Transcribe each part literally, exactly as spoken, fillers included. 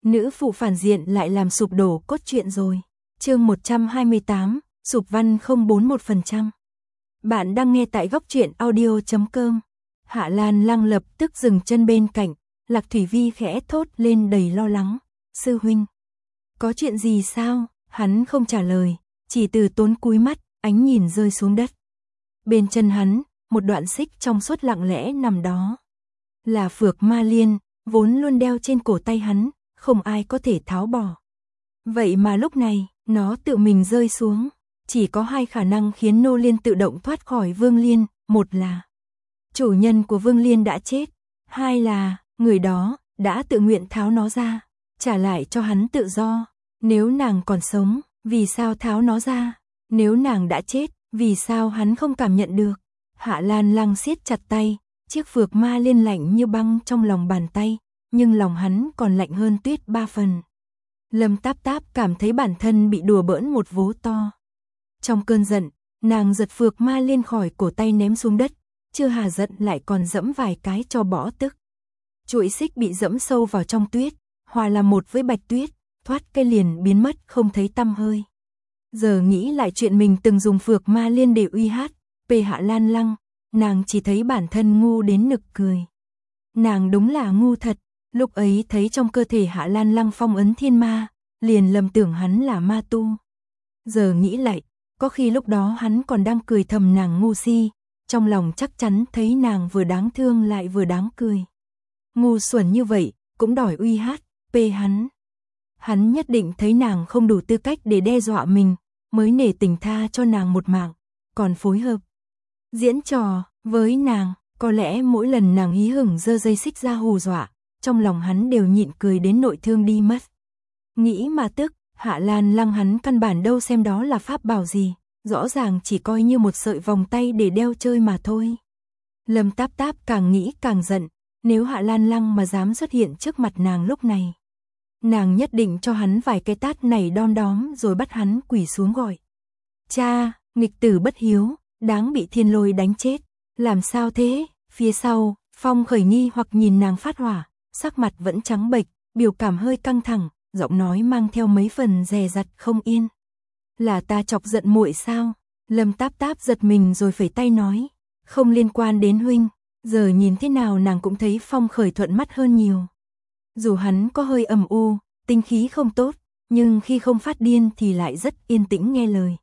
nữ phụ phản diện lại làm sụp đổ cốt truyện rồi. Chương một trăm hai mươi tám, sụp văn không bốn một phần trăm. Bạn đang nghe tại góc truyện audio chấm com. Hạ Lan Lăng lập tức dừng chân bên cạnh, Lạc Thủy Vi khẽ thốt lên đầy lo lắng. Sư huynh, có chuyện gì sao? Hắn không trả lời, chỉ từ tốn cúi mắt, ánh nhìn rơi xuống đất. Bên chân hắn, một đoạn xích trong suốt lặng lẽ nằm đó. Là phược ma liên, vốn luôn đeo trên cổ tay hắn, không ai có thể tháo bỏ. Vậy mà lúc này, nó tự mình rơi xuống. Chỉ có hai khả năng khiến nô liên tự động thoát khỏi Vương Liên, một là chủ nhân của Vương Liên đã chết, hai là người đó đã tự nguyện tháo nó ra, trả lại cho hắn tự do. Nếu nàng còn sống, vì sao tháo nó ra? Nếu nàng đã chết, vì sao hắn không cảm nhận được? Hạ Lan Lăng siết chặt tay, chiếc phược ma liên lạnh như băng trong lòng bàn tay, nhưng lòng hắn còn lạnh hơn tuyết ba phần. Lâm Táp Táp cảm thấy bản thân bị đùa bỡn một vố to. Trong cơn giận, nàng giật phược ma liên khỏi cổ tay ném xuống đất, chưa hà giận lại còn dẫm vài cái cho bỏ tức. Chuỗi xích bị dẫm sâu vào trong tuyết, hòa làm một với bạch tuyết, thoát cây liền biến mất không thấy tăm hơi. Giờ nghĩ lại chuyện mình từng dùng phược ma liên để uy hát, về Hạ Lan Lăng, nàng chỉ thấy bản thân ngu đến nực cười. Nàng đúng là ngu thật, lúc ấy thấy trong cơ thể Hạ Lan Lăng phong ấn thiên ma, liền lầm tưởng hắn là ma tu. Giờ nghĩ lại, có khi lúc đó hắn còn đang cười thầm nàng ngu si, trong lòng chắc chắn thấy nàng vừa đáng thương lại vừa đáng cười. Ngu xuẩn như vậy, cũng đòi uy hát, pê hắn. Hắn nhất định thấy nàng không đủ tư cách để đe dọa mình, mới nể tình tha cho nàng một mạng, còn phối hợp diễn trò với nàng. Có lẽ mỗi lần nàng hí hửng giơ dây xích ra hù dọa, trong lòng hắn đều nhịn cười đến nội thương đi mất. Nghĩ mà tức, Hạ Lan Lăng hắn căn bản đâu xem đó là pháp bảo gì, rõ ràng chỉ coi như một sợi vòng tay để đeo chơi mà thôi. Lâm Táp Táp càng nghĩ càng giận, nếu Hạ Lan Lăng mà dám xuất hiện trước mặt nàng lúc này, nàng nhất định cho hắn vài cái tát này đon đóm rồi bắt hắn quỳ xuống gọi. Cha, nghịch tử bất hiếu, đáng bị thiên lôi đánh chết. Làm sao thế? Phía sau, Phong Khởi nghi hoặc nhìn nàng phát hỏa, sắc mặt vẫn trắng bệch, biểu cảm hơi căng thẳng, giọng nói mang theo mấy phần dè dặt không yên. Là ta chọc giận muội sao? Lâm Táp Táp giật mình rồi phẩy tay nói, không liên quan đến huynh. Giờ nhìn thế nào nàng cũng thấy Phong Khởi thuận mắt hơn nhiều. Dù hắn có hơi ầm u, tinh khí không tốt, nhưng khi không phát điên thì lại rất yên tĩnh nghe lời.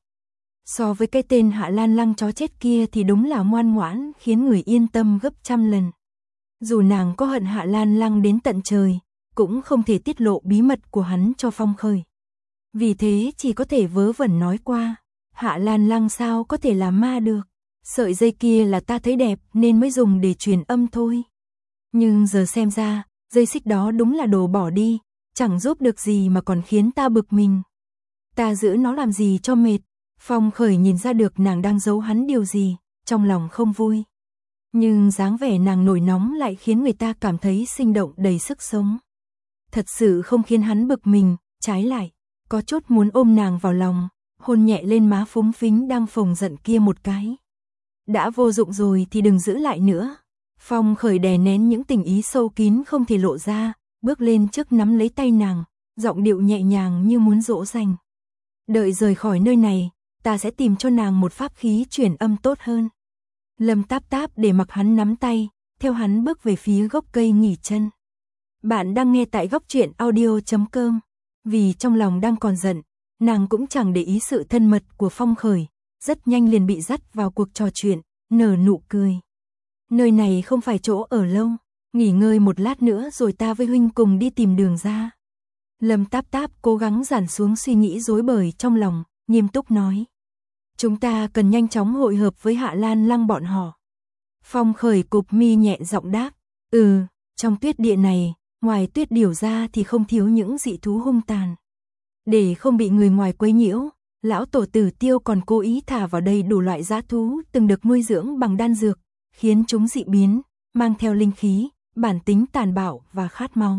So với cái tên Hạ Lan Lăng chó chết kia thì đúng là ngoan ngoãn, khiến người yên tâm gấp trăm lần. Dù nàng có hận Hạ Lan Lăng đến tận trời, cũng không thể tiết lộ bí mật của hắn cho Phong Khởi. Vì thế chỉ có thể vớ vẩn nói qua, Hạ Lan Lăng sao có thể là ma được. Sợi dây kia là ta thấy đẹp nên mới dùng để truyền âm thôi. Nhưng giờ xem ra, dây xích đó đúng là đồ bỏ đi, chẳng giúp được gì mà còn khiến ta bực mình. Ta giữ nó làm gì cho mệt. Phong Khởi nhìn ra được nàng đang giấu hắn điều gì, trong lòng không vui. Nhưng dáng vẻ nàng nổi nóng lại khiến người ta cảm thấy sinh động đầy sức sống. Thật sự không khiến hắn bực mình, trái lại, có chút muốn ôm nàng vào lòng, hôn nhẹ lên má phúng phính đang phồng giận kia một cái. Đã vô dụng rồi thì đừng giữ lại nữa. Phong Khởi đè nén những tình ý sâu kín không thể lộ ra, bước lên trước nắm lấy tay nàng, giọng điệu nhẹ nhàng như muốn dỗ dành. Đợi rời khỏi nơi này, ta sẽ tìm cho nàng một pháp khí truyền âm tốt hơn. Lâm Táp Táp để mặc hắn nắm tay, theo hắn bước về phía gốc cây nghỉ chân. Bạn đang nghe tại góc truyện audio chấm com. Vì trong lòng đang còn giận, nàng cũng chẳng để ý sự thân mật của Phong Khởi, rất nhanh liền bị dắt vào cuộc trò chuyện, nở nụ cười. Nơi này không phải chỗ ở lâu, nghỉ ngơi một lát nữa rồi ta với huynh cùng đi tìm đường ra. Lâm Táp Táp cố gắng giản xuống suy nghĩ rối bời trong lòng, nghiêm túc nói. Chúng ta cần nhanh chóng hội hợp với Hạ Lan Lăng bọn họ. Phong Khởi cụp mi nhẹ giọng đáp, ừ, trong tuyết địa này, ngoài tuyết điểu ra thì không thiếu những dị thú hung tàn. Để không bị người ngoài quấy nhiễu, lão tổ Tử Tiêu còn cố ý thả vào đây đủ loại dã thú từng được nuôi dưỡng bằng đan dược, khiến chúng dị biến, mang theo linh khí, bản tính tàn bạo và khát máu.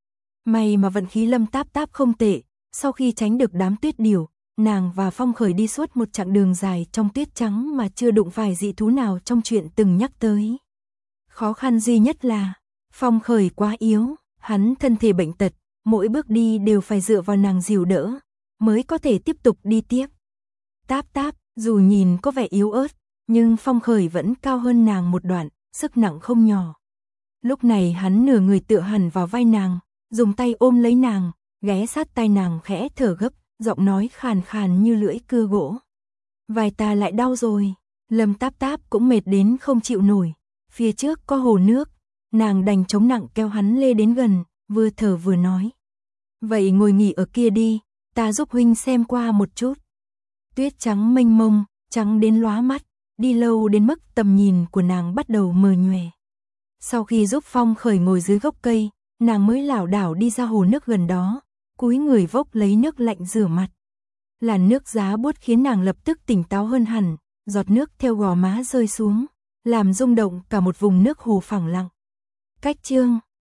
May mà vận khí Lâm Táp Táp không tệ, sau khi tránh được đám tuyết điểu, nàng và Phong Khởi đi suốt một chặng đường dài trong tuyết trắng mà chưa đụng phải dị thú nào trong chuyện từng nhắc tới. Khó khăn duy nhất là Phong Khởi quá yếu, hắn thân thể bệnh tật, mỗi bước đi đều phải dựa vào nàng dìu đỡ, mới có thể tiếp tục đi tiếp. Táp táp, dù nhìn có vẻ yếu ớt, nhưng Phong Khởi vẫn cao hơn nàng một đoạn, sức nặng không nhỏ. Lúc này hắn nửa người tựa hẳn vào vai nàng, dùng tay ôm lấy nàng, ghé sát tai nàng khẽ thở gấp, giọng nói khàn khàn như lưỡi cưa gỗ. Vai ta lại đau rồi. Lâm Táp Táp cũng mệt đến không chịu nổi. Phía trước có hồ nước, nàng đành chống nặng kéo hắn lê đến gần, vừa thở vừa nói. Vậy ngồi nghỉ ở kia đi, ta giúp huynh xem qua một chút. Tuyết trắng mênh mông, trắng đến lóa mắt, đi lâu đến mức tầm nhìn của nàng bắt đầu mờ nhòe. Sau khi giúp Phong Khởi ngồi dưới gốc cây, nàng mới lảo đảo đi ra hồ nước gần đó, cúi người vốc lấy nước lạnh rửa mặt. Làn nước giá buốt khiến nàng lập tức tỉnh táo hơn hẳn, giọt nước theo gò má rơi xuống, làm rung động cả một vùng nước hồ phẳng lặng. Cách chương